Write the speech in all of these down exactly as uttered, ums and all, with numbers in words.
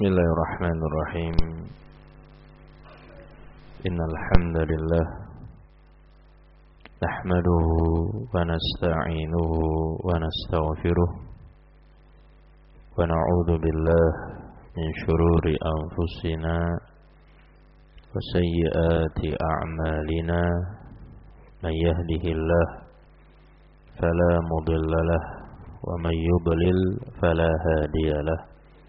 Bismillahirrahmanirrahim. Innal hamdalillah nahmaduhu wa nasta'inuhu wa nastaghfiruh wa na'udzu billahi min shururi anfusina wa sayyiati a'malina. Man yahdihillah fala mudilla lahu wa man yudlil fala hadiya lahu.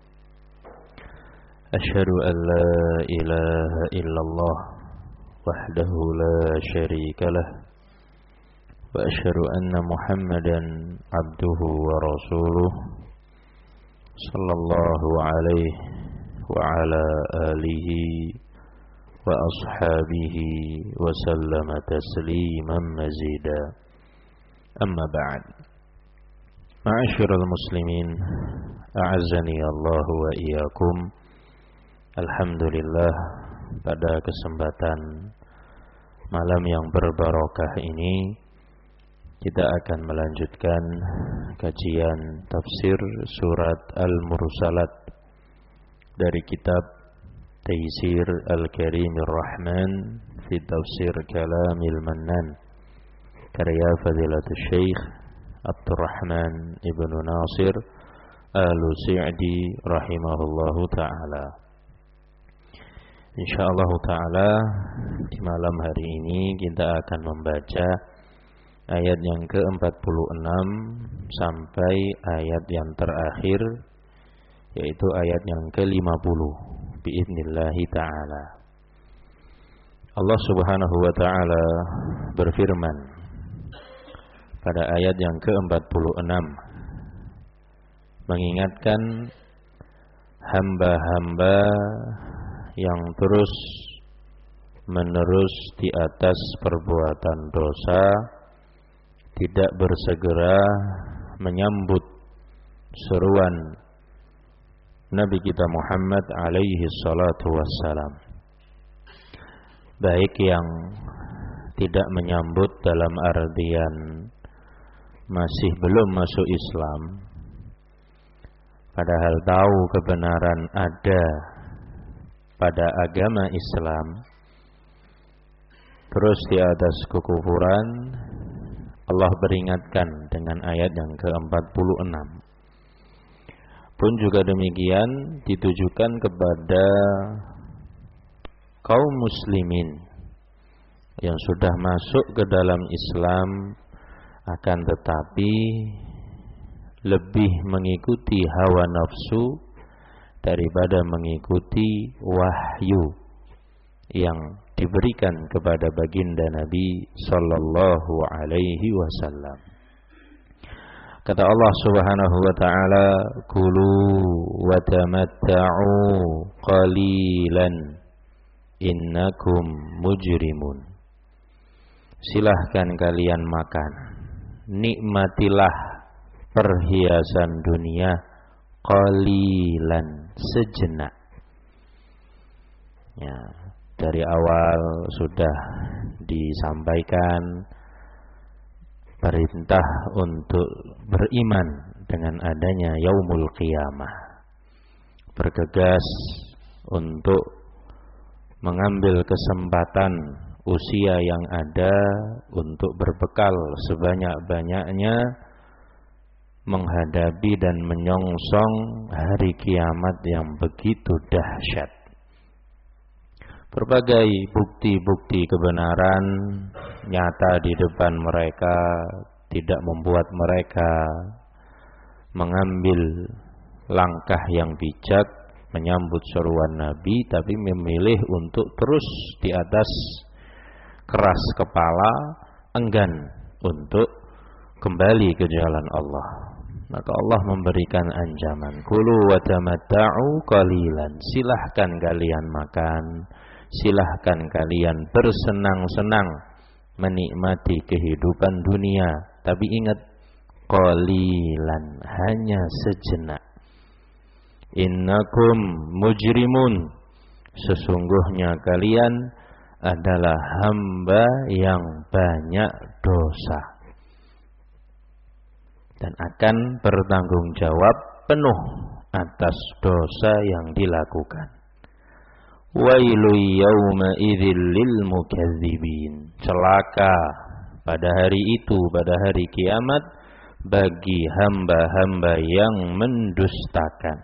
Asyhadu an la ilaha illallah wahdahu la syarika lah wa asyhadu anna Muhammadan abduhu wa rasuluh sallallahu alaihi wa ala alihi wa ashabihi wa sallama tasliman mazida. Amma ba'd. Ma'asyiral muslimin, a'azzani Allah wa iyyakum. Alhamdulillah, pada kesempatan malam yang berbarokah ini kita akan melanjutkan kajian tafsir surat Al-Mursalat dari kitab Taysir Al-Karimir Rahman fi Tafsir Kalamil Mannan karya Fadilatul Syekh Abdurrahman Ibnu Nasir Al-Sa'di rahimahullahu ta'ala. Insyaallah ta'ala di malam hari ini kita akan membaca ayat yang ke empat puluh enam sampai ayat yang terakhir, yaitu ayat yang ke lima puluh biidnillahi ta'ala. Allah subhanahu wa ta'ala berfirman pada ayat yang ke empat puluh enam, mengingatkan hamba-hamba yang terus menerus di atas perbuatan dosa, tidak bersegera menyambut seruan Nabi kita Muhammad alaihi salatu wassalam, baik yang tidak menyambut dalam artian masih belum masuk Islam, padahal tahu kebenaran ada pada agama Islam, terus di atas kekufuran. Allah beringatkan dengan ayat yang ke empat puluh enam. Pun juga demikian ditujukan kepada kaum muslimin yang sudah masuk ke dalam Islam, akan tetapi lebih mengikuti hawa nafsu daripada mengikuti wahyu yang diberikan kepada baginda Nabi sallallahu alaihi wasallam. Kata Allah subhanahu wa ta'ala, kulu wa tamatta'u qalilan innakum mujrimun. Silahkan kalian makan, nikmatilah perhiasan dunia qalilan, sejenak. Ya, dari awal sudah disampaikan perintah untuk beriman dengan adanya yaumul qiyamah, bergegas untuk mengambil kesempatan usia yang ada untuk berbekal sebanyak-banyaknya menghadapi dan menyongsong hari kiamat yang begitu dahsyat. Berbagai bukti-bukti kebenaran nyata di depan mereka, tidak membuat mereka mengambil langkah yang bijak menyambut seruan Nabi, tapi memilih untuk terus di atas keras kepala, enggan untuk kembali ke jalan Allah. Maka Allah memberikan ancaman, kulu wa tamatta'u qalilan, silahkan kalian makan, silahkan kalian bersenang-senang menikmati kehidupan dunia, tapi ingat, qalilan, hanya sejenak. Innakum mujrimun, sesungguhnya kalian adalah hamba yang banyak dosa dan akan bertanggung jawab penuh atas dosa yang dilakukan. Wailu yawma idzil lil mukadzibin. Celaka pada hari itu, pada hari kiamat, bagi hamba-hamba yang mendustakan.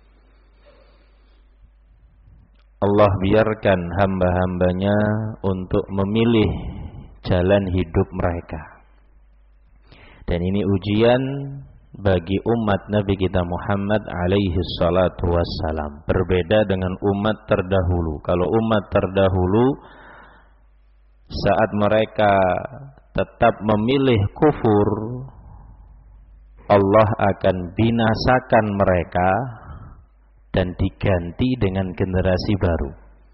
Allah biarkan hamba-hambanya untuk memilih jalan hidup mereka. Dan ini ujian bagi umat Nabi kita Muhammad alaihi salatu wassalam. Berbeda dengan umat terdahulu. Kalau umat terdahulu, saat mereka tetap memilih kufur, Allah akan binasakan mereka dan diganti dengan generasi baru.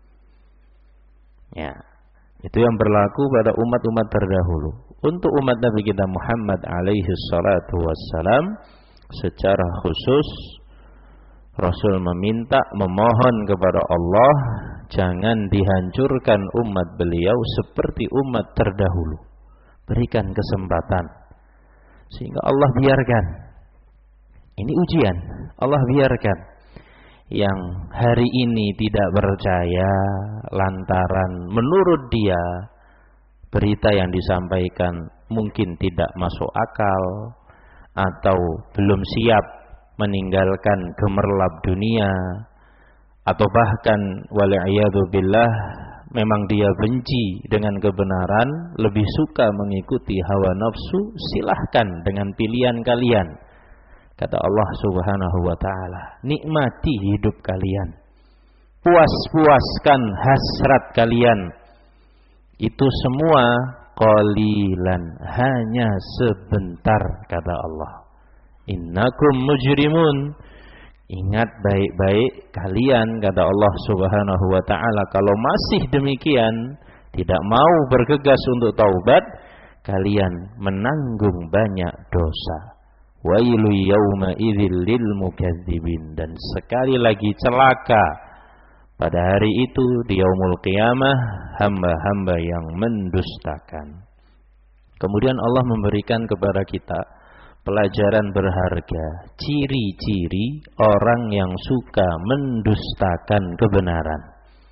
Ya, itu yang berlaku pada umat-umat terdahulu. Untuk umat Nabi kita Muhammad alaihi salatu wassalam, secara khusus Rasul meminta, memohon kepada Allah, jangan dihancurkan umat beliau seperti umat terdahulu. Berikan kesempatan, sehingga Allah biarkan. Ini ujian, Allah biarkan yang hari ini tidak percaya lantaran menurut dia berita yang disampaikan mungkin tidak masuk akal, atau belum siap meninggalkan gemerlap dunia, atau bahkan wal'iyadu billah memang dia benci dengan kebenaran, lebih suka mengikuti hawa nafsu. Silahkan dengan pilihan kalian. Kata Allah subhanahu wa ta'ala, nikmati hidup kalian, puas-puaskan hasrat kalian. Itu semua qalilan, hanya sebentar, kata Allah. Innakum mujrimun. Ingat baik-baik kalian, kata Allah subhanahu wa ta'ala, kalau masih demikian, tidak mau bergegas untuk taubat, kalian menanggung banyak dosa. Wailu yawma idzil lil mukadzibin. Dan sekali lagi celaka pada hari itu, di yaumul qiyamah, hamba-hamba yang mendustakan. Kemudian Allah memberikan kepada kita pelajaran berharga, ciri-ciri orang yang suka mendustakan kebenaran.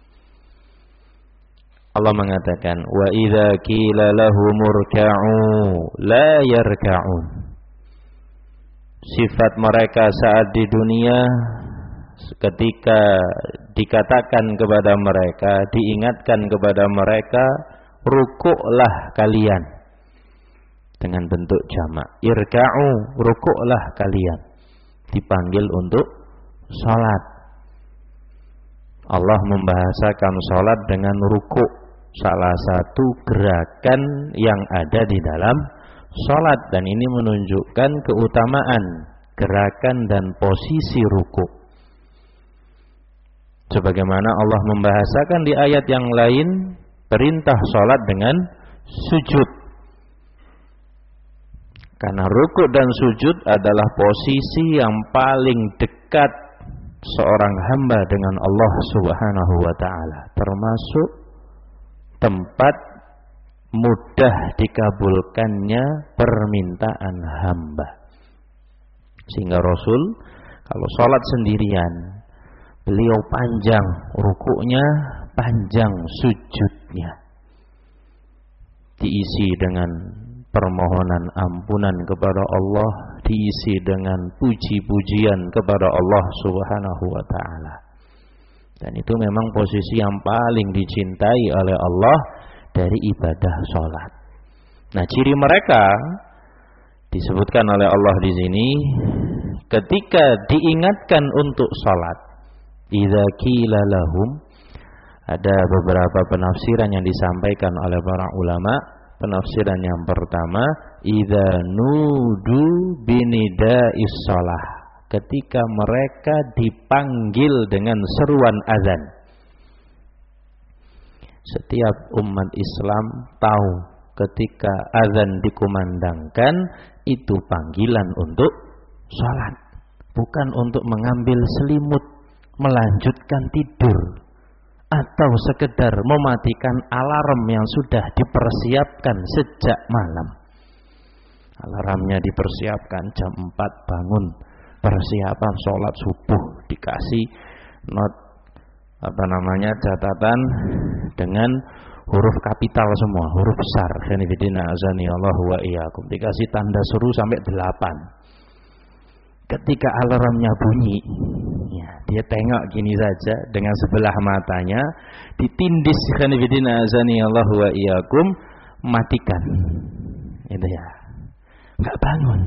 Allah mengatakan, wa idza qila lahumurka'u la yarka'un. Sifat mereka saat di dunia, ketika dikatakan kepada mereka, diingatkan kepada mereka, rukuklah kalian, dengan bentuk jamak, irka'u, rukuklah kalian, dipanggil untuk salat. Allah membahasakan salat dengan rukuk, salah satu gerakan yang ada di dalam salat, dan ini menunjukkan keutamaan gerakan dan posisi rukuk. Sebagaimana Allah membahasakan di ayat yang lain perintah salat dengan sujud. Karena rukuk dan sujud adalah posisi yang paling dekat seorang hamba dengan Allah Subhanahu wa ta'ala, termasuk tempat mudah dikabulkannya permintaan hamba. Sehingga Rasul kalau sholat sendirian, beliau panjang rukuknya, panjang sujudnya, diisi dengan permohonan ampunan kepada Allah, diisi dengan puji-pujian kepada Allah Subhanahu wa ta'ala. Dan itu memang posisi yang paling dicintai oleh Allah dari ibadah sholat. Nah, ciri mereka disebutkan oleh Allah di sini, ketika diingatkan untuk sholat, idza qila lahum, ada beberapa penafsiran yang disampaikan oleh para ulama. Penafsiran yang pertama, idza nudu binida'is shalah, ketika mereka dipanggil dengan seruan azan. Setiap umat Islam tahu ketika azan dikumandangkan itu panggilan untuk sholat, bukan untuk mengambil selimut, melanjutkan tidur, atau sekedar mematikan alarm yang sudah dipersiapkan sejak malam. Alarmnya dipersiapkan jam empat bangun, persiapan sholat subuh, dikasih not apa namanya catatan dengan huruf kapital semua, huruf besar. Khanifidina azani Allah wa iyyakum. Dikasih tanda seru sampai delapan. Ketika alarmnya bunyi, ya, dia tengok gini saja dengan sebelah matanya, ditindis khanifidina azani Allah wa iyyakum, matikan. Itu ya. Enggak bangun.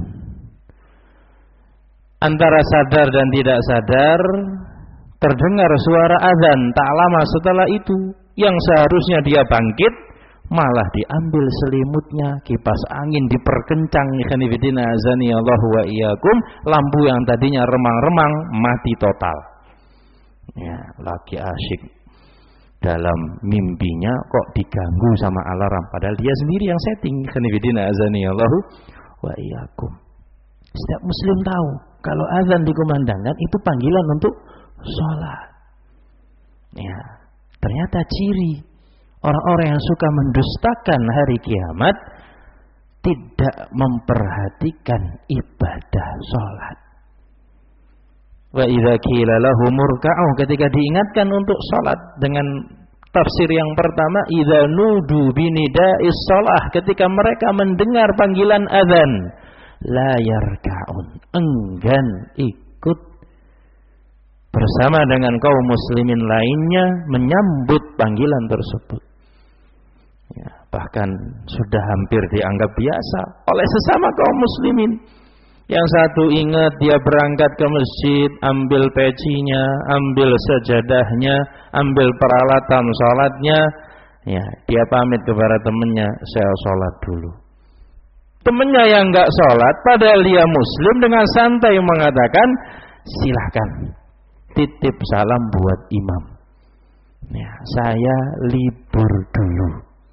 Antara sadar dan tidak sadar terdengar suara azan. Tak lama setelah itu, yang seharusnya dia bangkit malah diambil selimutnya, kipas angin diperkencang, khanifidina azani Allah wa iyyakum, lampu yang tadinya remang-remang mati total. Ya, lagi asyik dalam mimpinya kok diganggu sama alarm, padahal dia sendiri yang setting, khanifidina azani Allah wa iyyakum. Setiap muslim tahu kalau azan dikumandangkan itu panggilan untuk sholat. Ya, ternyata ciri orang-orang yang suka mendustakan hari kiamat tidak memperhatikan ibadah sholat. Wa idza qila lahum murka'u, ketika diingatkan untuk sholat dengan tafsir yang pertama, idza nudu binida'is shalah, ketika mereka mendengar panggilan azan, la yarka'un, enggan ikut bersama dengan kaum muslimin lainnya menyambut panggilan tersebut. Ya, bahkan sudah hampir dianggap biasa oleh sesama kaum muslimin. Yang satu ingat dia berangkat ke masjid, ambil pecinya, ambil sajadahnya, ambil peralatan sholatnya, ya, dia pamit kepada temannya, saya sholat dulu. Temannya yang enggak sholat, padahal dia muslim, dengan santai mengatakan, silahkan titip salam buat imam. Ya, saya libur dulu.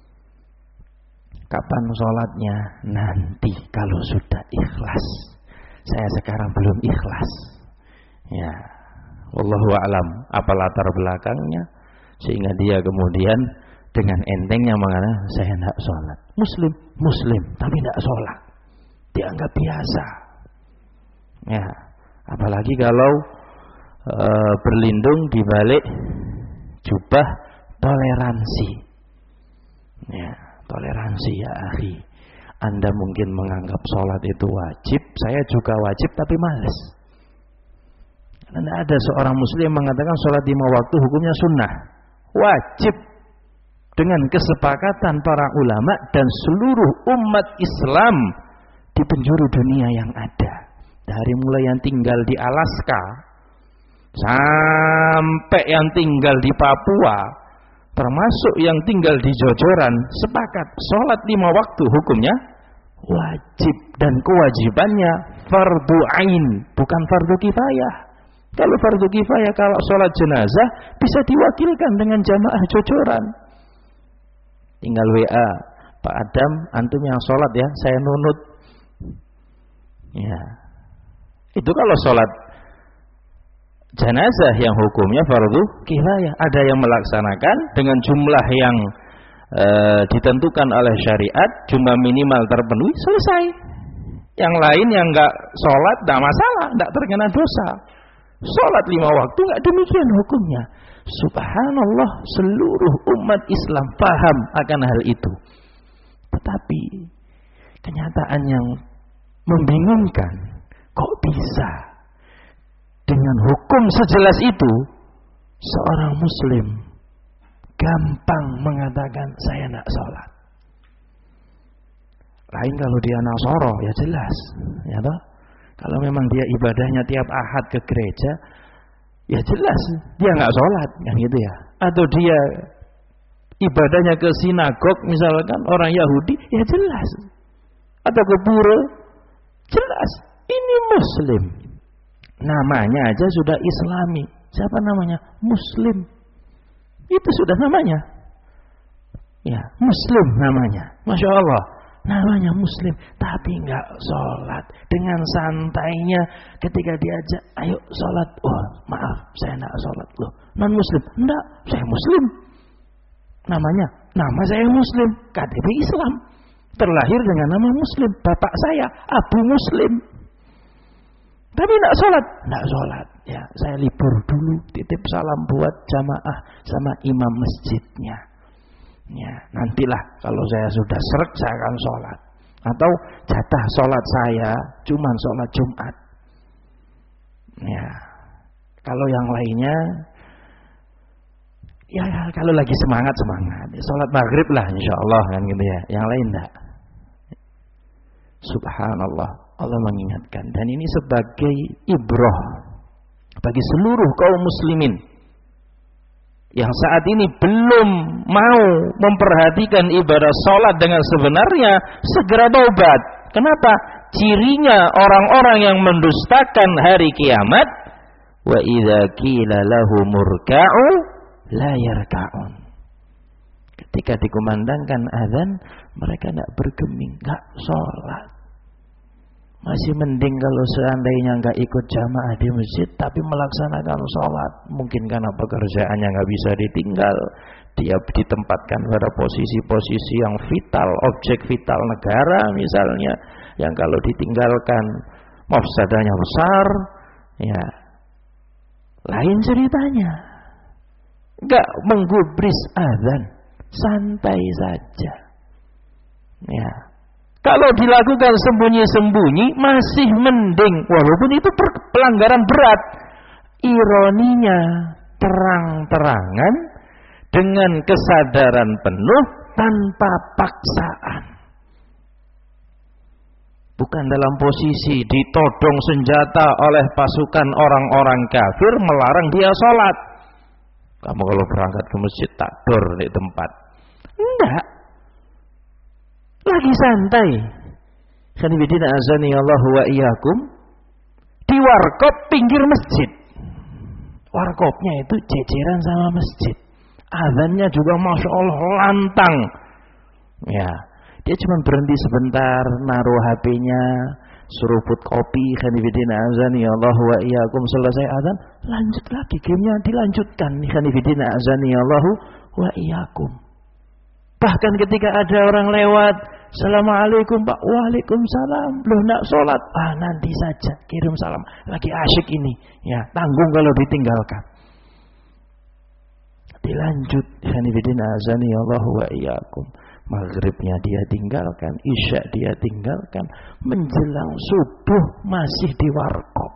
Kapan sholatnya? Nanti kalau sudah ikhlas. Saya sekarang belum ikhlas. Ya, wallahu a'lam apa latar belakangnya sehingga dia kemudian dengan entengnya mengatakan saya tidak sholat. Muslim, muslim tapi tidak sholat. Dianggap biasa. Ya, apalagi kalau e, berlindung di balik jubah toleransi. Ya, toleransi ya akhi. Anda mungkin menganggap sholat itu wajib, saya juga wajib tapi malas. Karena ada seorang muslim mengatakan sholat lima waktu hukumnya sunnah, wajib dengan kesepakatan para ulama dan seluruh umat Islam di penjuru dunia yang ada, dari mulai yang tinggal di Alaska sampai yang tinggal di Papua, termasuk yang tinggal di Jojoran, sepakat sholat lima waktu hukumnya wajib dan kewajibannya fardu ain, bukan fardu kifayah. Kalau fardu kifayah, kalau sholat jenazah bisa diwakilkan dengan jamaah Jojoran. Tinggal W A, Pak Adam, antum yang sholat ya, saya nunut. Ya, itu kalau sholat jenazah yang hukumnya fardu kifayah, ada yang melaksanakan dengan jumlah yang e, ditentukan oleh syariat, jumlah minimal terpenuhi, selesai. Yang lain yang enggak sholat enggak masalah, enggak terkena dosa. Sholat lima waktu enggak demikian hukumnya. Subhanallah, seluruh umat Islam paham akan hal itu. Tetapi kenyataan yang membingungkan, kok bisa dengan hukum sejelas itu seorang muslim gampang mengatakan saya tidak sholat. Lain kalau dia nasoro ya jelas, ya toh. Kalau memang dia ibadahnya tiap ahad ke gereja, ya jelas dia nggak sholat, kan gitu ya. Atau dia ibadahnya ke sinagog misalkan orang Yahudi, ya jelas. Atau ke pura, jelas. Ini muslim. Namanya aja sudah Islami. Siapa namanya? Muslim. Itu sudah namanya. Ya, Muslim namanya. Masya Allah. Namanya Muslim. Tapi enggak sholat. Dengan santainya ketika diajak, ayo sholat. Oh, maaf, saya enggak sholat. Loh, non Muslim. Enggak, saya Muslim. Namanya, nama saya Muslim. K T P Islam. Terlahir dengan nama Muslim. Bapak saya Abu Muslim. Tapi enggak sholat, enggak sholat. Ya, saya libur dulu, titip salam buat jamaah sama imam masjidnya. Ya, nantilah kalau saya sudah srek saya akan sholat. Atau jatah sholat saya cuman sholat Jumat. Ya, kalau yang lainnya, ya kalau lagi semangat semangat, sholat maghrib lah insya Allah kan gitu ya. Yang lain enggak. Subhanallah, Allah mengingatkan, dan ini sebagai ibrah bagi seluruh kaum muslimin yang saat ini belum mau memperhatikan ibadah sholat dengan sebenarnya, segera taubat. Kenapa? Cirinya orang-orang yang mendustakan hari kiamat, wa idza qila lahum murka'u la yarka'un. Ketika dikumandangkan azan, mereka tidak bergeming, tidak sholat. Masih mending kalau seandainya nggak ikut jamaah di masjid, tapi melaksanakan sholat. Mungkin karena pekerjaannya nggak bisa ditinggal, dia ditempatkan pada posisi-posisi yang vital, objek vital negara misalnya, yang kalau ditinggalkan mafsadahnya besar, ya lain ceritanya. Nggak menggubris azan, santai saja. Ya. Kalau dilakukan sembunyi-sembunyi masih mending, walaupun itu pelanggaran berat. Ironinya terang-terangan dengan kesadaran penuh tanpa paksaan. Bukan dalam posisi ditodong senjata oleh pasukan orang-orang kafir melarang dia sholat. Kamu kalau berangkat ke masjid tak dor di tempat. Enggak. Lagi santai. Khanibidina azani Allah wa iyyakum. Di warkop pinggir masjid. Warkopnya itu jejeran sama masjid. Azannya juga masya Allah lantang. Ya, dia cuma berhenti sebentar, naruh H P-nya, seruput kopi. Khanibidina azani Allah wa iyyakum, selesai azan, lanjut lagi gamenya dilanjutkan. Khanibidina azani Allah wa iyyakum. Bahkan ketika ada orang lewat, Assalamualaikum Pak, waalaikumsalam, belum nak sholat, ah nanti saja, kirim salam, lagi asyik ini, ya tanggung kalau ditinggalkan. Dilanjut, Hanifidin azani Allah wa iyyakum. Maghribnya dia tinggalkan, isya dia tinggalkan, menjelang subuh masih di warkop.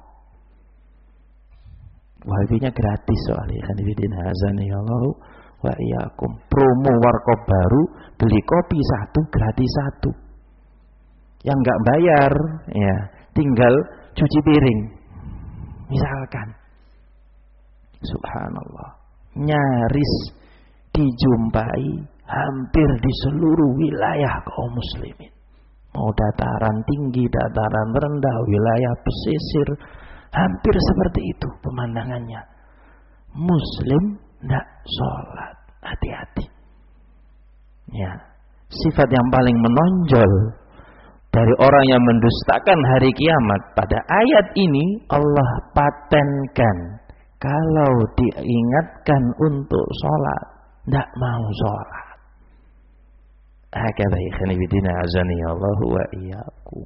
Wifi-nya gratis soalnya, Hanifidin azani Allah wa iyyakum. Promo warkop baru, beli kopi satu gratis satu. Yang enggak bayar, ya tinggal cuci piring. Misalkan, subhanallah, nyaris dijumpai hampir di seluruh wilayah kaum muslimin. Mau dataran tinggi, dataran rendah, wilayah pesisir, hampir seperti itu pemandangannya. Muslim tidak sholat, hati-hati. Ya, sifat yang paling menonjol dari orang yang mendustakan hari kiamat pada ayat ini, Allah patenkan kalau diingatkan untuk sholat, tidak mau sholat. Hakadha ikhwani bidina azani Allah wa iyyakum.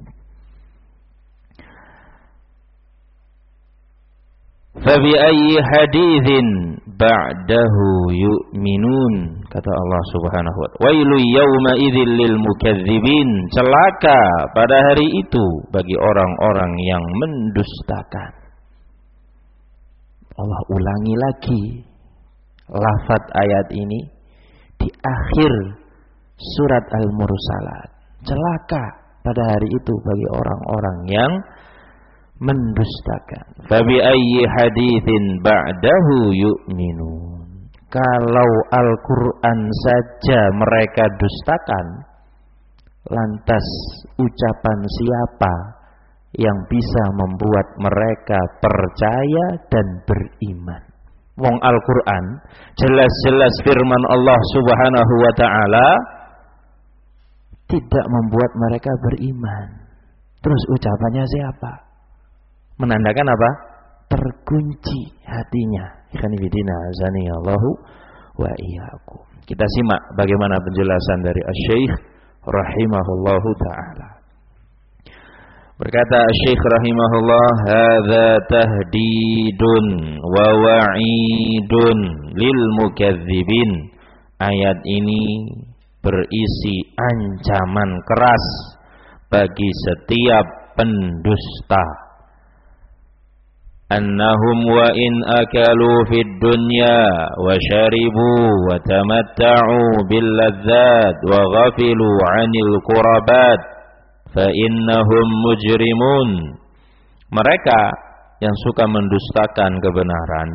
Fabi ayyi hadithin ba'dahu yu'minun, kata Allah Subhanahu wa ta'ala. Wailu yawma idzil lil mukadzibin, celaka pada hari itu bagi orang-orang yang mendustakan. Allah ulangi lagi lafaz ayat ini di akhir surat Al-Mursalat. Celaka pada hari itu bagi orang-orang yang mendustakan. Fabi ayyi haditsin ba'dahu yu'minun. Kalau Al-Qur'an saja mereka dustakan, lantas ucapan siapa yang bisa membuat mereka percaya dan beriman? Wong Al-Qur'an jelas-jelas firman Allah Subhanahu wa ta'ala tidak membuat mereka beriman. Terus ucapannya siapa? Menandakan apa? Terkunci hatinya. Ikhwanifidina azani Allahu wa iyyakum. Kita simak bagaimana penjelasan dari Asy-Syaikh rahimahullahu taala. Berkata Syekh rahimahullah, hadza tahdidun wa wa'idun lil mukadzibin. Ayat ini berisi ancaman keras bagi setiap pendusta. Annahum wa in akalu fid dunya wa syaribu wa tamatta'u bil ladzat wa ghafilu 'anil qurabat fa innahum mujrimun. Mereka yang suka mendustakan kebenaran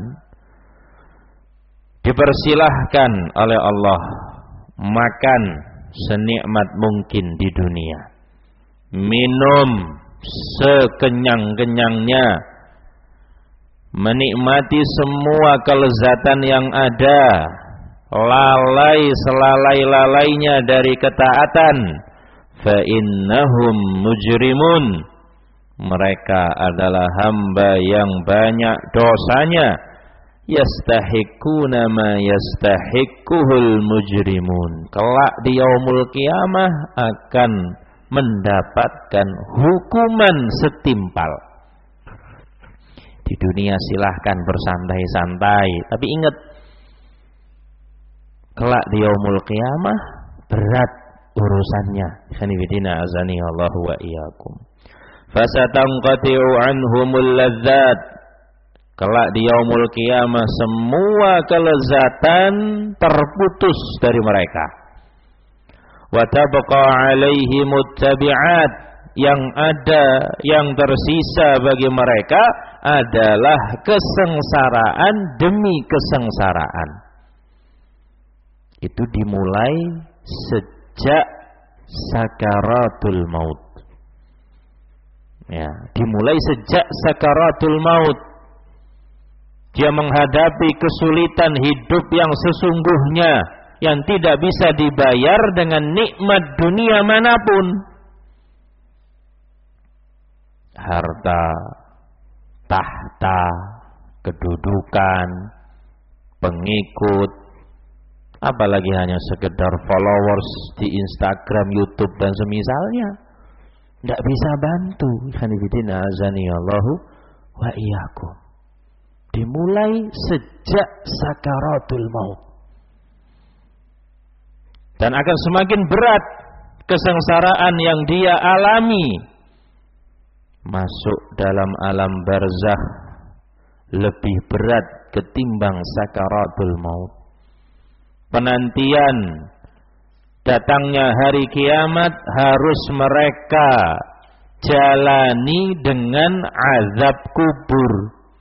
dipersilahkan oleh Allah makan senikmat mungkin di dunia, minum sekenyang-kenyangnya, menikmati semua kelezatan yang ada, lalai selalai-lalainya dari ketaatan. Fa innahum mujrimun. Mereka adalah hamba yang banyak dosanya. Yastahiquna ma yastahiquhul mujrimun. Kelak di yaumul qiyamah akan mendapatkan hukuman setimpal. Di dunia silahkan bersantai-santai, tapi ingat kelak di yaumul qiyamah berat urusannya. Khanifidina azani Allah wa iyyakum. Fasatanqati'u anhumul ladzat. Kelak di yaumul qiyamah semua kelezatan terputus dari mereka. Wa tabqa 'alaihimut tabi'at. Yang ada, yang tersisa bagi mereka adalah kesengsaraan demi kesengsaraan. Itu dimulai sejak sakaratul maut. Ya, dimulai sejak sakaratul maut. Dia menghadapi kesulitan hidup yang sesungguhnya, yang tidak bisa dibayar dengan nikmat dunia manapun. Harta, tahta, kedudukan, pengikut, apalagi hanya sekedar followers di Instagram, YouTube dan semisalnya, tidak bisa bantu. Khanifidina azani Allahu wa iyyakum. Dimulai sejak sakaratul maut, dan akan semakin berat kesengsaraan yang dia alami. Masuk dalam alam barzakh lebih berat ketimbang sakaratul maut. Penantian datangnya hari kiamat harus mereka jalani dengan azab kubur.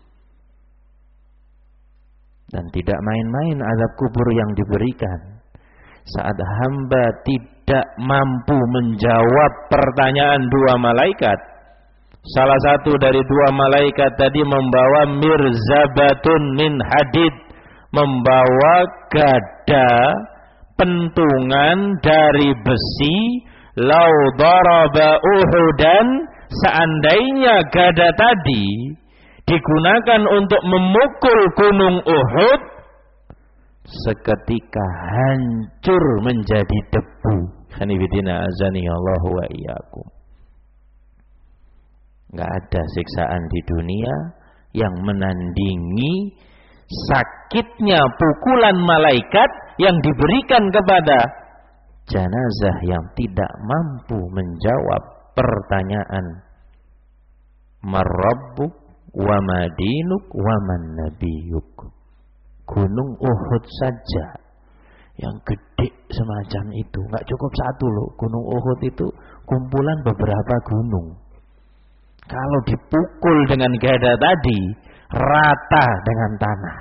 Dan tidak main-main azab kubur yang diberikan. Saat hamba tidak mampu menjawab pertanyaan dua malaikat, salah satu dari dua malaikat tadi membawa mirzabatun min hadid, membawa gada pentungan dari besi. Lau daraba Uhudan, seandainya gada tadi digunakan untuk memukul gunung Uhud, seketika hancur menjadi debu. Khanifidina azani Allah wa iyyakum. Enggak ada siksaan di dunia yang menandingi sakitnya pukulan malaikat yang diberikan kepada jenazah yang tidak mampu menjawab pertanyaan Marabbuk wa madinuk wa man nabiyuk. Gunung Uhud saja yang gede semacam itu, enggak cukup satu loh. Gunung Uhud itu kumpulan beberapa gunung. Kalau dipukul dengan gada tadi, rata dengan tanah.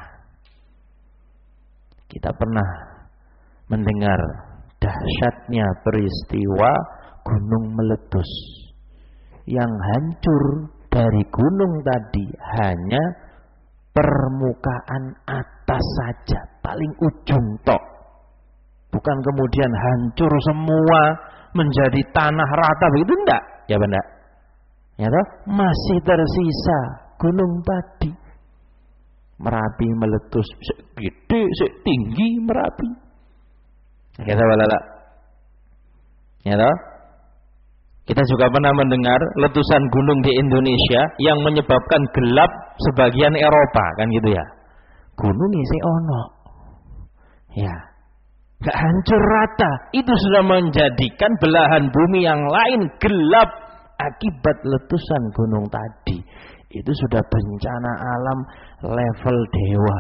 Kita pernah mendengar dahsyatnya peristiwa gunung meletus. Yang hancur dari gunung tadi hanya permukaan atas saja, paling ujung tok. Bukan kemudian hancur semua menjadi tanah rata begitu, enggak? Ya benar. Ya toh? Masih tersisa gunung tadi. Merapi meletus, gede, tinggi Merapi. Kita balala. Ya toh? Kita juga pernah mendengar letusan gunung di Indonesia yang menyebabkan gelap sebagian Eropa, kan gitu ya. Gunung isi ono. Ya. Gak hancur rata. Itu sudah menjadikan belahan bumi yang lain gelap akibat letusan gunung tadi. Itu sudah bencana alam level dewa.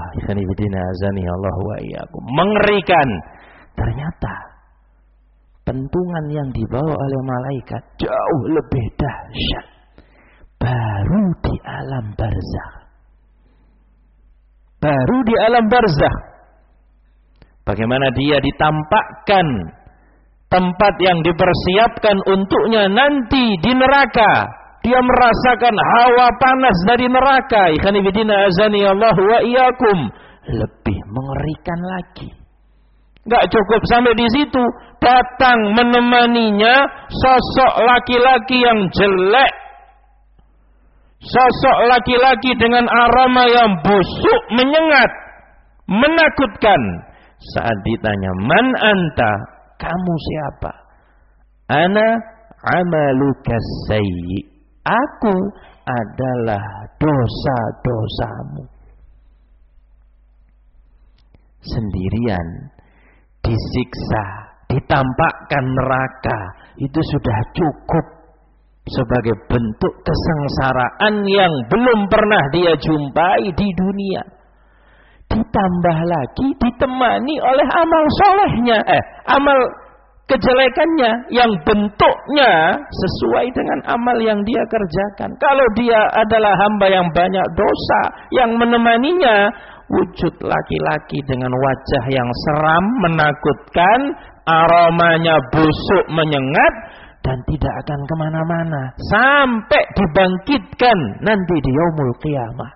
Mengerikan. Ternyata pentungan yang dibawa oleh malaikat jauh lebih dahsyat. Baru di alam barzakh. Baru di alam barzakh. Bagaimana dia ditampakkan tempat yang dipersiapkan untuknya nanti di neraka. Dia merasakan hawa panas dari neraka. Ikhwanifidina azani Allah wa iyyakum. Lebih mengerikan lagi. Gak cukup sampai di situ, datang menemaninya sosok laki-laki yang jelek. Sosok laki-laki dengan aroma yang busuk, menyengat, menakutkan. Saat ditanya, "Man anta?" Kamu siapa? "Ana amaluka sayyi." Aku adalah dosa-dosamu. Sendirian, disiksa, ditampakkan neraka, itu sudah cukup sebagai bentuk kesengsaraan yang belum pernah dia jumpai di dunia. Ditambah lagi ditemani oleh amal solehnya, eh, amal kejelekannya yang bentuknya sesuai dengan amal yang dia kerjakan. Kalau dia adalah hamba yang banyak dosa, yang menemaninya wujud laki-laki dengan wajah yang seram, menakutkan, aromanya busuk, menyengat, dan tidak akan kemana-mana sampai dibangkitkan nanti di yaumul qiyamah.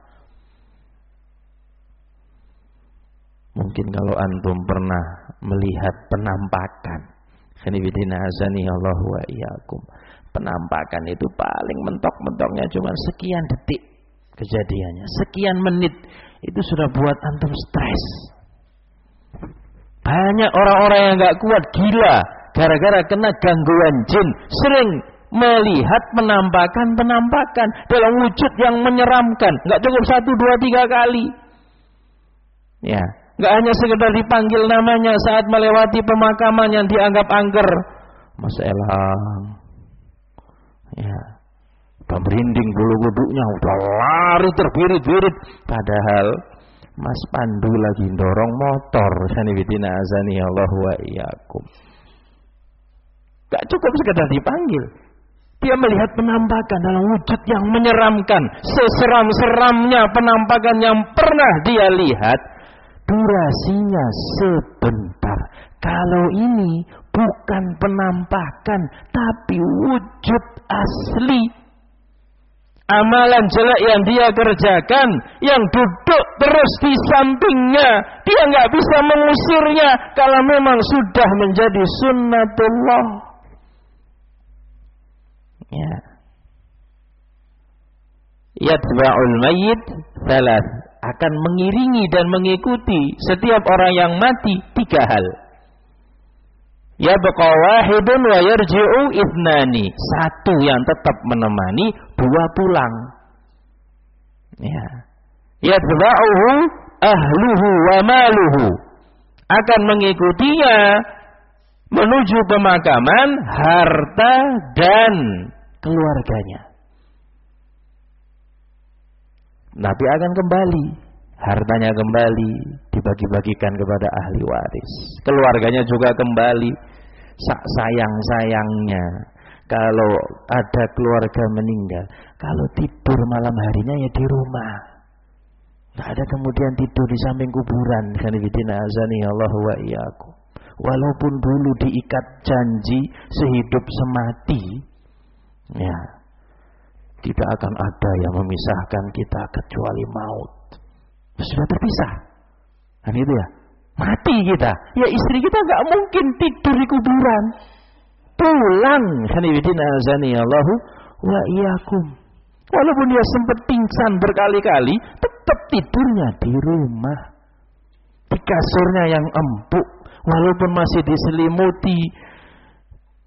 Mungkin kalau antum pernah melihat penampakan, khanifidina azani Allah wa iyyakum, penampakan itu paling mentok-mentoknya cuma sekian detik kejadiannya, sekian menit. Itu sudah buat antum stres. Banyak orang-orang yang gak kuat, gila, gara-gara kena gangguan jin, sering melihat penampakan-penampakan dalam wujud yang menyeramkan. Gak cukup satu, dua, tiga kali. Ya, gak hanya sekedar dipanggil namanya saat melewati pemakaman yang dianggap angker. Mas Elang. Ya, udah merinding bulu kuduknya, udah lari terbirit-birit. Padahal Mas Pandu lagi dorong motor. Sanibidina azani Allah wa iyyakum. Gak cukup sekedar dipanggil. Dia melihat penampakan dalam wujud yang menyeramkan. Seseram-seramnya penampakan yang pernah dia lihat. Durasinya sebentar. Kalau ini bukan penampakan, tapi wujud asli. Amalan jelek yang dia kerjakan, yang duduk terus di sampingnya, dia nggak bisa mengusirnya kalau memang sudah menjadi sunnatullah. Ya. Yatba'ul mayyit thalath, akan mengiringi dan mengikuti setiap orang yang mati tiga hal. Yabqa wahidun wa yarji'u ithnani. Satu yang tetap menemani, dua pulang. Ya. Yatba'uhu ahluhu wa maluhu. Akan mengikutinya menuju pemakaman, harta dan keluarganya. Nabi akan kembali, hartanya kembali, dibagi-bagikan kepada ahli waris. Keluarganya juga kembali, sayang-sayangnya. Kalau ada keluarga meninggal, kalau tidur malam harinya ya di rumah. Nggak ada kemudian tidur di samping kuburan. Khanifidina azani Allah wa iyyakum. Walaupun dulu diikat janji sehidup semati, ya, tidak akan ada yang memisahkan kita kecuali maut. Sudah terpisah. Kan itu ya. Mati kita. Ya istri kita gak mungkin tidur di kuburan. Pulang. Khanifidina azani Allahu wa iyyakum. Walaupun dia sempat pingsan berkali-kali, tetap tidurnya di rumah. Di kasurnya yang empuk. Walaupun masih diselimuti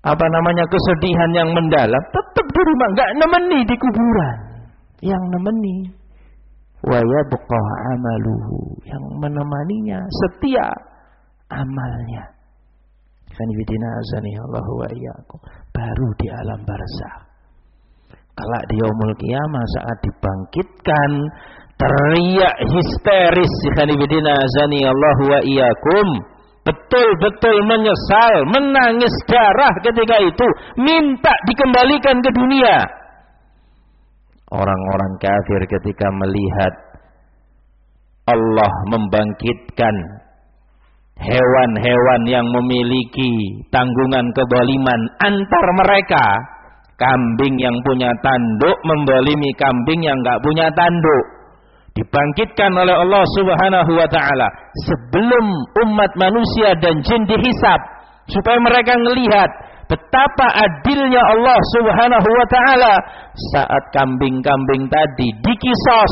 apa namanya kesedihan yang mendalam, tetap di rumah, enggak nemeni di kuburan. Yang nemeni wa yabqa amaluhu, yang menemaninya setia amalnya. Kanibidina azani Allah wa iyyakum. Baru di alam barzakh. Kelak di yaumul qiyamah saat dibangkitkan, teriak histeris, kanibidina azani Allah wa iyyakum, betul-betul menyesal, menangis darah ketika itu, minta dikembalikan ke dunia. Orang-orang kafir ketika melihat Allah membangkitkan hewan-hewan yang memiliki tanggungan kezaliman antar mereka, kambing yang punya tanduk mendolimi kambing yang enggak punya tanduk, dibangkitkan oleh Allah Subhanahu wa taala sebelum umat manusia dan jin dihisab, supaya mereka melihat betapa adilnya Allah Subhanahu wa taala saat kambing-kambing tadi dikisos.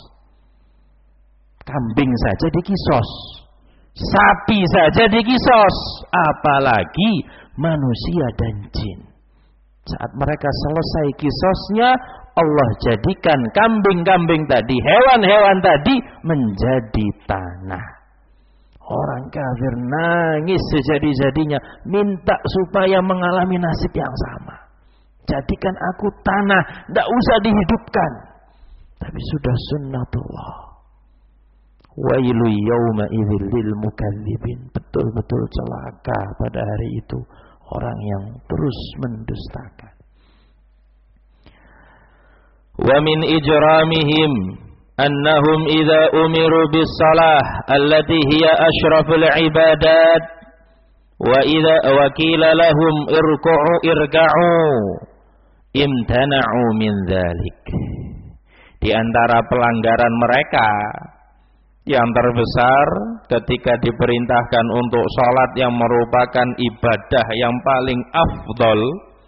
Kambing saja dikisos, sapi saja dikisos, apalagi manusia dan jin. Saat mereka selesai kisosnya, Allah jadikan kambing-kambing tadi, hewan-hewan tadi menjadi tanah. Orang kafir nangis sejadi-jadinya, minta supaya mengalami nasib yang sama. Jadikan aku tanah, tidak usah dihidupkan. Tapi sudah sunnatullah. Wailu yawma idzil lil mukadzibin. Betul-betul celaka pada hari itu orang yang terus mendustakan. Wa min ijramihim annahum idza umiru bis salah allati hiya asyraful ibadat wa idza wa qila lahum irku'u irka'u imtana'u min dzalik. Di antara pelanggaran mereka yang terbesar ketika diperintahkan untuk salat yang merupakan ibadah yang paling afdol,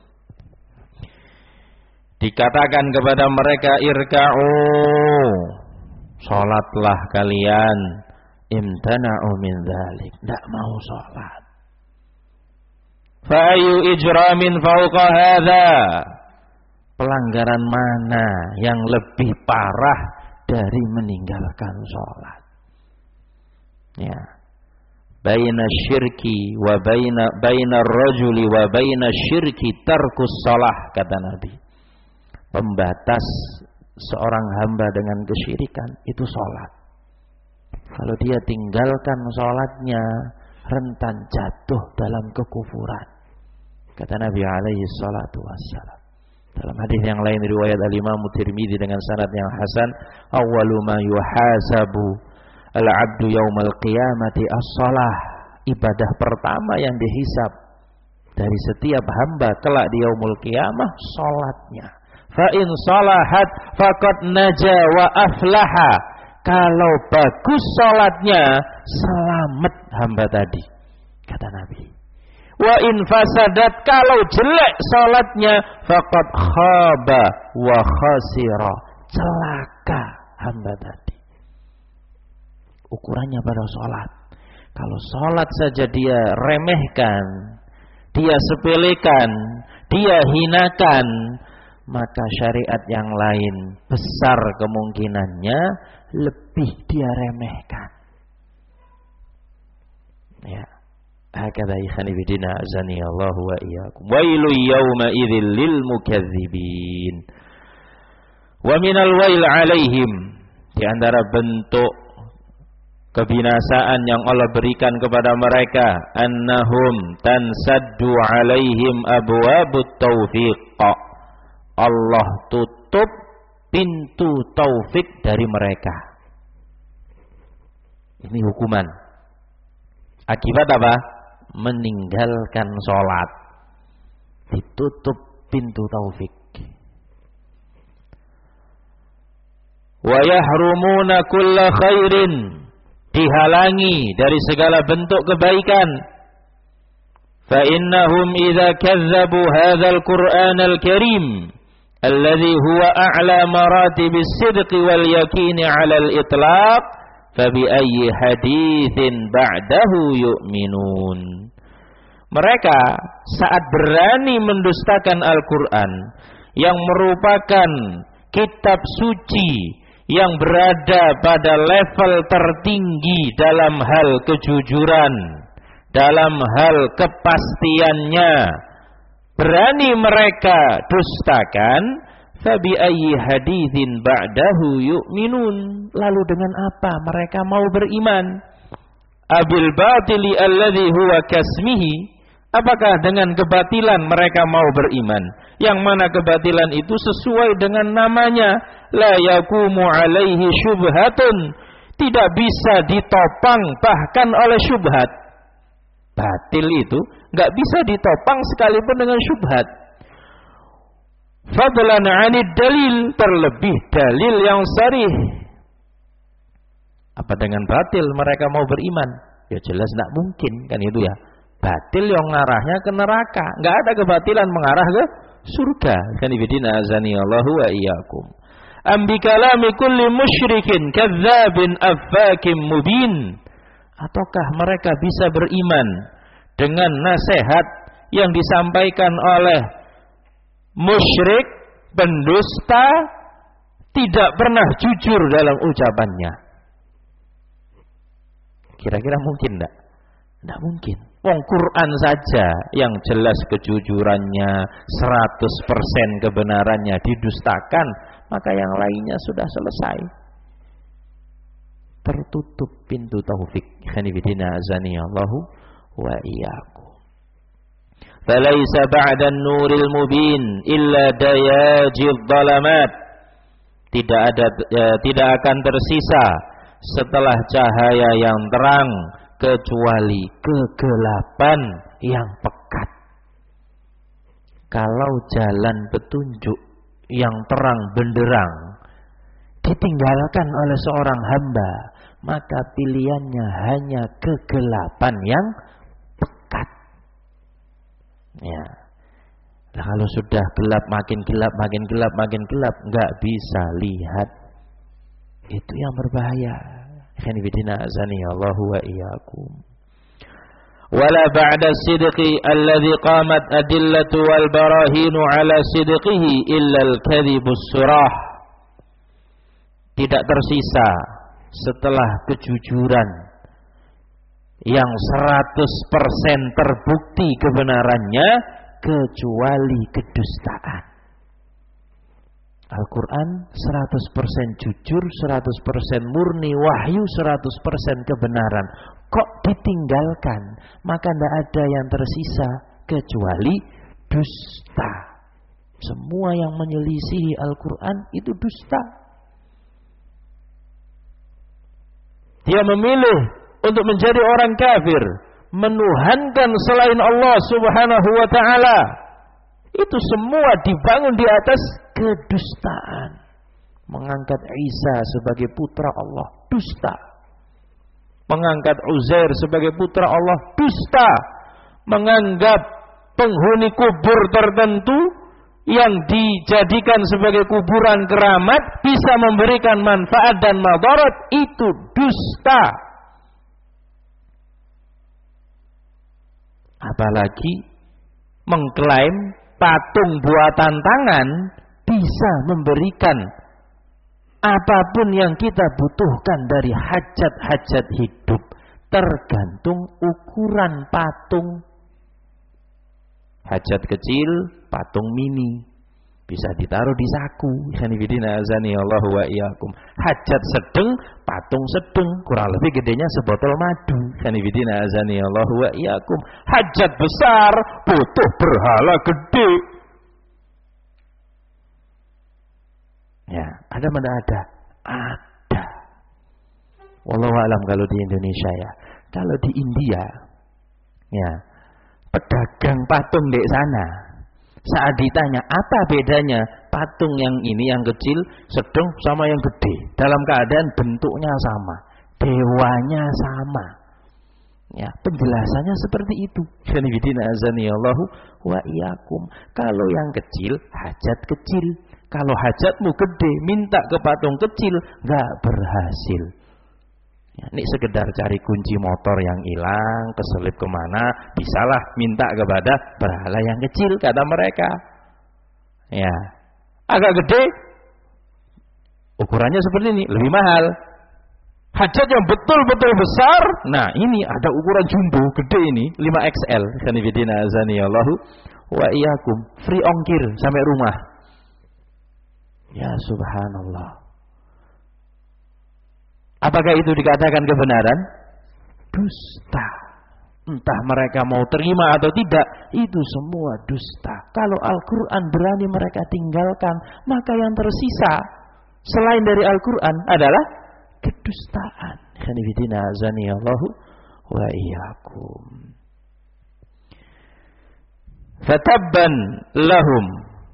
dikatakan kepada mereka irka'u, salatlah kalian, imtana'u min dzalik, tidak mau salat. Fa ayu ijramin fawqa hadza, pelanggaran mana yang lebih parah dari meninggalkan salat? Ya, baina syirki wa baina baina rajuli wa baina syirki tarkus salah, kata Nabi. Pembatas seorang hamba dengan kesyirikan itu salat. Kalau dia tinggalkan salatnya, rentan jatuh dalam kekufuran, kata Nabi alaihi salatu wassalam. Dalam hadis yang lain riwayat al-Imam Tirmidzi dengan sanad yang hasan, awwalu ma yuhasabu al-'abdu yaumal qiyamati as-shalah, ibadah pertama yang dihisab dari setiap hamba kelak di yaumul qiyamah salatnya. Fa in salahat faqad naja wa aflaha, kalau bagus salatnya selamat hamba tadi, kata Nabi. Wa in fasadat, kalau jelek salatnya faqad khaba wa khasira, celaka hamba tadi. Ukurannya pada salat. Kalau salat saja dia remehkan, dia sepelekan, dia hinakan, maka syariat yang lain besar kemungkinannya lebih dia remehkan. Ya. Hakadha ikhani bidina azani Allah wa iyyakum. Wailu yawma idzil lil mukadzibin. Wa minal wail alaihim, di antara bentuk kebinasaan yang Allah berikan kepada mereka, annahum tansaddu alaihim abwabut taufiq. Allah tutup pintu taufik dari mereka. Ini hukuman. Akibat apa? Meninggalkan sholat, ditutup pintu taufik. Wa yahrumuna kulla khairin, dihalangi dari segala bentuk kebaikan. Fa innahum idza kazzabu hadzal Qur'anal Karim alladhi huwa a'la maratibis sidqi wal yaqini 'alal itlaq, fa bi ayyi haditsin ba'dahu yu'minun. Mereka saat berani mendustakan Al-Quran yang merupakan kitab suci yang berada pada level tertinggi dalam hal kejujuran, dalam hal kepastiannya, berani mereka dustakan, fabi ayyi haditsin ba'dahu yu'minun. Lalu dengan apa mereka mau beriman? Abil batili alladhi huwa kasmihi. Apakah dengan kebatilan mereka mau beriman? Yang mana kebatilan itu sesuai dengan namanya. La yakumu alaihi syubhatun. Tidak bisa ditopang bahkan oleh syubhat. Batil itu enggak bisa ditopang sekalipun dengan syubhat. Fadlan 'anid dalil, terlebih dalil yang sharih. Apa dengan batil mereka mau beriman? Ya jelas enggak mungkin kan itu ya. Batil yang mengarahnya ke neraka. Enggak ada kebatilan mengarah ke surga. Kanibidina azani Allahu wa iyyakum. Ambi kalami kulli musyrikin kadzabin affakim mubin. Ataukah mereka bisa beriman dengan nasihat yang disampaikan oleh musyrik, pendusta, tidak pernah jujur dalam ucapannya? Kira-kira mungkin enggak? Enggak mungkin. Wong Quran saja yang jelas kejujurannya, seratus persen kebenarannya didustakan, maka yang lainnya sudah selesai. Tertutup pintu taufik. Khanifidina azani Allahu wa iyyakum. Falaisa ba'da an-nuril mubin illa dayajid dhalamat. Tidak ada eh, tidak akan tersisa setelah cahaya yang terang kecuali kegelapan yang pekat. Kalau jalan petunjuk yang terang benderang ditinggalkan oleh seorang hamba, maka pilihannya hanya kegelapan yang pekat. Ya. Nah, kalau sudah gelap, makin gelap, makin gelap, makin gelap, enggak bisa lihat. Itu yang berbahaya. Khanifidina azani Allahu wa iyyakum. Wala ba'da sidqi alladhi qamat adillatu wal barahinu ala sidqihi illa al-kadhibus surah. Tidak tersisa setelah kejujuran yang seratus persen terbukti kebenarannya kecuali kedustaan. Al-Quran seratus persen jujur, seratus persen murni, wahyu seratus persen kebenaran. Kok ditinggalkan? Maka tidak ada yang tersisa kecuali dusta. Semua yang menyelisihi Al-Quran itu dusta. Dia memilih untuk menjadi orang kafir, menuhankan selain Allah Subhanahu wa ta'ala. Itu semua dibangun di atas kedustaan. Mengangkat Isa sebagai putra Allah, dusta. Mengangkat Uzair sebagai putra Allah, dusta. Menganggap penghuni kubur tertentu yang dijadikan sebagai kuburan keramat bisa memberikan manfaat dan madarat, itu dusta. Apalagi mengklaim patung buatan tangan bisa memberikan apapun yang kita butuhkan dari hajat-hajat hidup, tergantung ukuran patung. Hajat kecil, patung mini, bisa ditaruh di saku. Khanifidina azani Allahu wa iyyakum. Hajat sedang, patung sedang, kurang lebih gedenya sebotol madu. Khanifidina azani Allahu wa iyyakum. Hajat besar, butuh berhala gede. Ya, ada mana ada? Ada. Wallahu alam kalau di Indonesia ya. Kalau di India, ya, pedagang patung di sana, saat ditanya apa bedanya patung yang ini yang kecil, sedang sama yang gede, dalam keadaan bentuknya sama, dewanya sama. Ya, penjelasannya seperti itu. Khanifidina azani Allahu wa iyyakum. Kalau yang kecil, hajat kecil. Kalau hajatmu gede, minta ke patung kecil, enggak berhasil. Ya, ini sekedar cari kunci motor yang hilang, keselip kemana, bisalah minta kepada berhala yang kecil, kata mereka. Ya, agak gede, ukurannya seperti ini, lebih mahal. Hajat yang betul-betul besar, nah ini ada ukuran jumbo, gede ini, lima X L. Khanifidina azaniyallahu wa iyyakum, free ongkir sampai rumah. Ya subhanallah. Apakah itu dikatakan kebenaran? Dusta. Entah mereka mau terima atau tidak, itu semua dusta. Kalau Al-Quran berani mereka tinggalkan, maka yang tersisa selain dari Al-Quran adalah kedustaan. Khanifidina azaniyallahu wa iyyakum. Fatabban lahum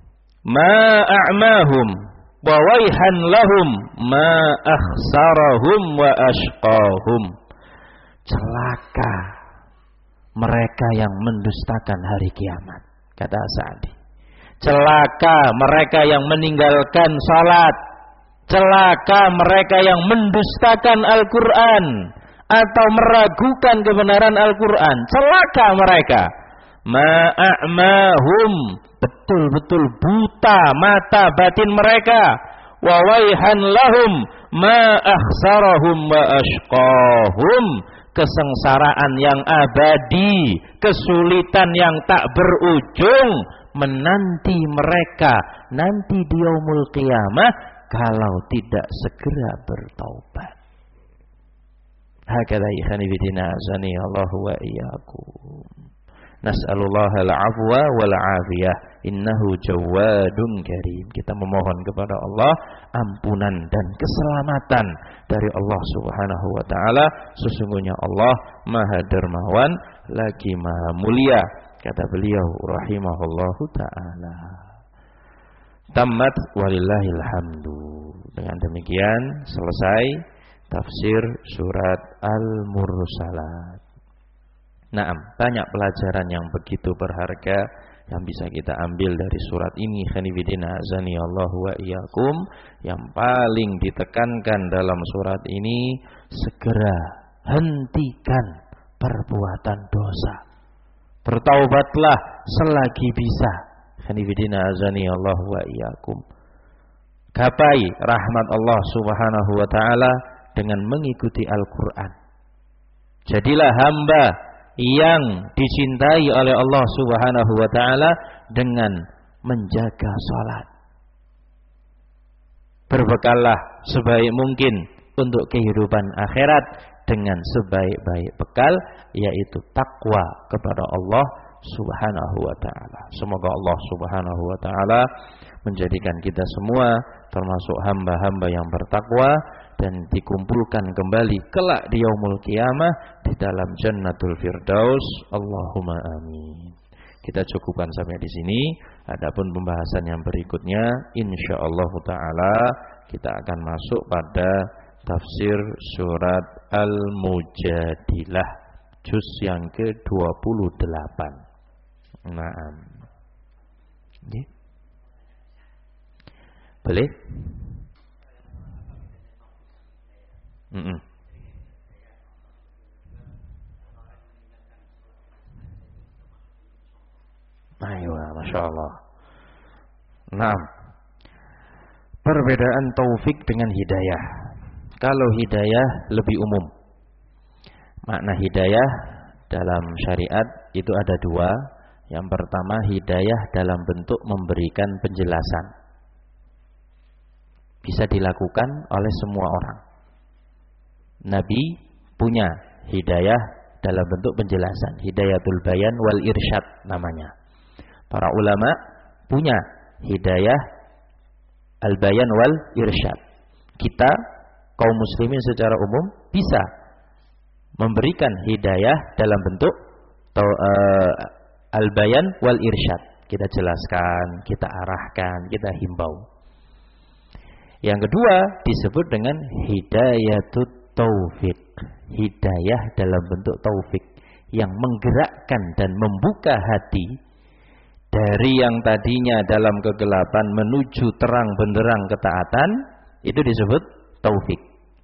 ma a'mahum wa waihan lahum ma akhsarahum wa ashqahum. Celaka mereka yang mendustakan hari kiamat, kata Sa'di. Celaka mereka yang meninggalkan salat. Celaka mereka yang mendustakan Al-Quran atau meragukan kebenaran Al-Quran. Celaka mereka. Ma'a'mahum, betul-betul buta mata batin mereka. Wa waihan lahum ma'akhsarahum wa ashqahum, kesengsaraan yang abadi, kesulitan yang tak berujung menanti mereka nanti di yaumul qiyamah kalau tidak segera bertaubat. Hakadha ikhwanifidina azani Allah wa iyyakum. Nas'alullaha al-'afwa wal 'afiyah, innahu jawadun karim. Kita memohon kepada Allah ampunan dan keselamatan dari Allah Subhanahu wa taala. Sesungguhnya Allah Maha Dermawan lagi Maha Mulia, kata beliau rahimahullahu taala. Tamat walillahil hamdu. Dengan demikian selesai tafsir surat Al-Mursalat. Naam, banyak pelajaran yang begitu berharga yang bisa kita ambil dari surat ini. Khanifidina azaniyallahu wa iyyakum. Yang paling ditekankan dalam surat ini, segera hentikan perbuatan dosa. Bertaubatlah selagi bisa. Khanifidina azaniyallahu wa iyyakum. Gapai rahmat Allah Subhanahu wa taala dengan mengikuti Al-Qur'an. Jadilah hamba yang dicintai oleh Allah Subhanahu wa taala dengan menjaga salat. Berbekallah sebaik mungkin untuk kehidupan akhirat dengan sebaik-baik bekal, yaitu takwa kepada Allah Subhanahu wa taala. Semoga Allah Subhanahu wa taala menjadikan kita semua termasuk hamba-hamba yang bertakwa dan dikumpulkan kembali kelak di yaumul qiyamah di dalam jannatul firdaus. Allahumma amin. Kita cukupkan sampai di sini. Adapun pembahasan yang berikutnya insyaallah taala kita akan masuk pada tafsir surat Al-Mujadilah juz yang ke dua puluh delapan. Naam. Nggih. Boleh? Mm-mm. Ayo, masya Allah. Nah, perbedaan taufik dengan hidayah. Kalau hidayah lebih umum. Makna hidayah dalam syariat itu ada dua. Yang pertama, hidayah dalam bentuk memberikan penjelasan. Bisa dilakukan oleh semua orang. Nabi punya hidayah dalam bentuk penjelasan, hidayatul bayan wal irsyad namanya. Para ulama punya hidayah al bayan wal irsyad. Kita kaum muslimin secara umum bisa memberikan hidayah dalam bentuk uh, al bayan wal irsyad. Kita jelaskan, kita arahkan, kita himbau. Yang kedua disebut dengan hidayatut taufik, hidayah dalam bentuk taufik yang menggerakkan dan membuka hati dari yang tadinya dalam kegelapan menuju terang benderang ketaatan, itu disebut taufik.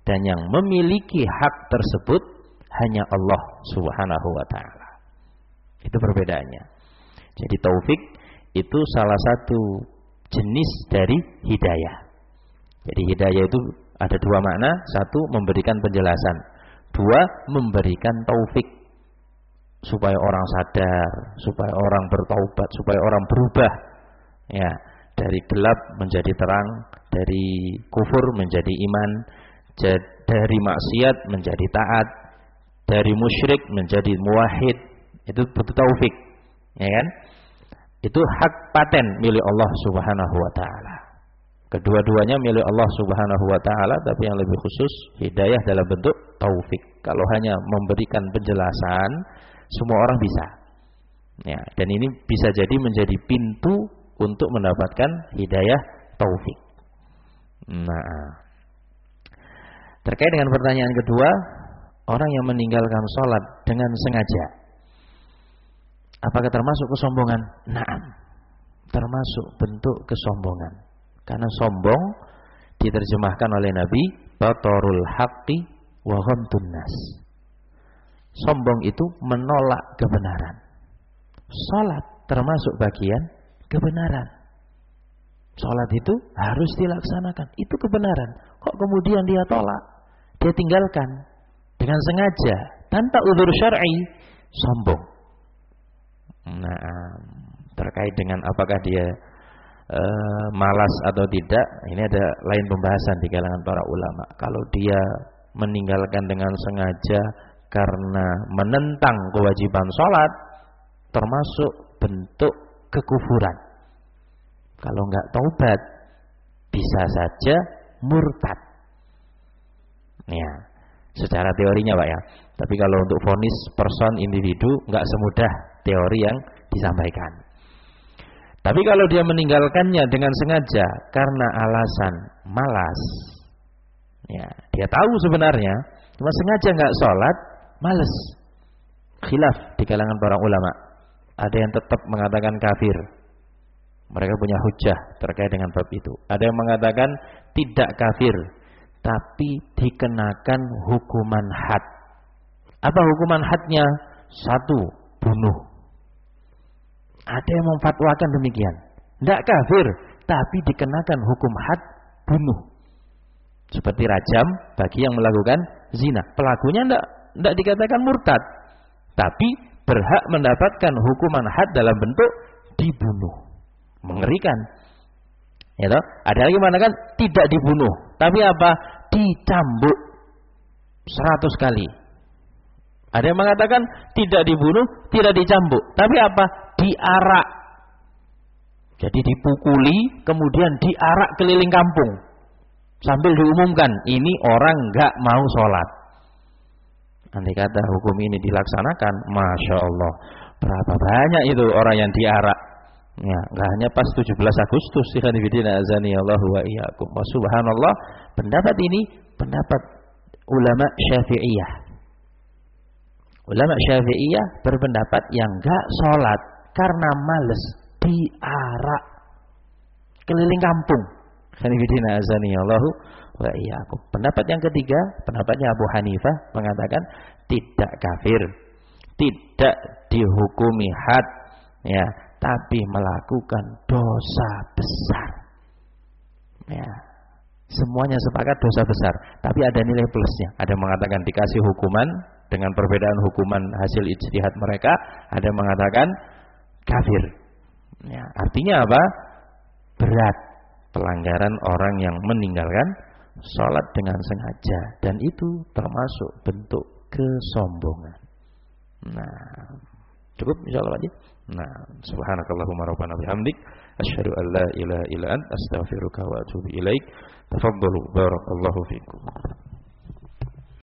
dan yang memiliki hak tersebut hanya Allah Subhanahu wa taala. Itu perbedaannya. Jadi taufik itu salah satu jenis dari hidayah. Jadi hidayah itu ada dua makna, satu memberikan penjelasan, dua memberikan taufik supaya orang sadar, supaya orang bertaubat, supaya orang berubah. Ya, dari gelap menjadi terang, dari kufur menjadi iman, dari maksiat menjadi taat, dari musyrik menjadi muwahhid. Itu butuh taufik, ya kan? Itu hak paten milik Allah Subhanahu wa taala. Kedua-duanya milik Allah Subhanahu wa taala, tapi yang lebih khusus hidayah dalam bentuk taufik. Kalau hanya memberikan penjelasan, semua orang bisa. Ya, dan ini bisa jadi menjadi pintu untuk mendapatkan hidayah taufik. Nah, terkait dengan pertanyaan kedua, orang yang meninggalkan sholat dengan sengaja, apakah termasuk kesombongan? Naam, termasuk bentuk kesombongan. Karena sombong diterjemahkan oleh Nabi batarul haqqi wa ghamtun nas. Sombong itu menolak kebenaran. Salat termasuk bagian kebenaran. Salat itu harus dilaksanakan, itu kebenaran. Kok kemudian dia tolak, dia tinggalkan dengan sengaja tanpa udzur syar'i, sombong. Nah, terkait dengan apakah dia E, malas atau tidak, ini ada lain pembahasan di kalangan para ulama. Kalau dia meninggalkan dengan sengaja karena menentang kewajiban sholat, termasuk bentuk kekufuran. Kalau nggak taubat, bisa saja murtad. Ya, secara teorinya Pak ya. Tapi kalau untuk vonis person individu, nggak semudah teori yang disampaikan. Tapi kalau dia meninggalkannya dengan sengaja karena alasan malas, ya, dia tahu sebenarnya, cuma sengaja nggak sholat, malas. Khilaf di kalangan para ulama. Ada yang tetap mengatakan kafir. Mereka punya hujjah terkait dengan bab itu. Ada yang mengatakan tidak kafir, tapi dikenakan hukuman had. Apa hukuman hadnya? Satu, bunuh. Ada yang memfatwakan demikian. Tidak kafir, tapi dikenakan hukum had, bunuh. Seperti rajam bagi yang melakukan zina. Pelakunya tidak tidak dikatakan murtad, tapi berhak mendapatkan hukuman had dalam bentuk dibunuh. Mengerikan. Ya toh? Ada lagi mengatakan tidak dibunuh, tapi apa? Dicambuk seratus kali. Ada yang mengatakan tidak dibunuh, tidak dicambuk, tapi apa? Diarak. Jadi dipukuli, kemudian diarak keliling kampung sambil diumumkan ini orang nggak mau sholat. Andai kata hukum ini dilaksanakan, masya Allah, berapa banyak itu orang yang diarak. Ya, nggak hanya pas tujuh belas Agustus, ikhwanifidina azanillahu wa iyyakum. Subhanallah, pendapat ini pendapat ulama Syafi'iyah. Ulama Syafi'iyah berpendapat yang nggak sholat karena males, diarak keliling kampung. Ikhwanifidina azanillahu wa iyyakum. Pendapat yang ketiga, pendapatnya Abu Hanifah, mengatakan tidak kafir, tidak dihukumi had, ya, tapi melakukan dosa besar. Ya, semuanya sepakat dosa besar, tapi ada nilai plusnya. Ada yang mengatakan dikasih hukuman dengan perbedaan hukuman hasil ijtihad mereka. Ada yang mengatakan kafir. Ya, artinya apa? Berat pelanggaran orang yang meninggalkan sholat dengan sengaja, dan itu termasuk bentuk kesombongan. Nah, cukup insyaallah aja. Nah, subhanakallahumma rabbana bihamdik asyhadu an la ilaha illa anta astaghfiruka wa atubu ilaik. Tafadhalu barakallahu fikum.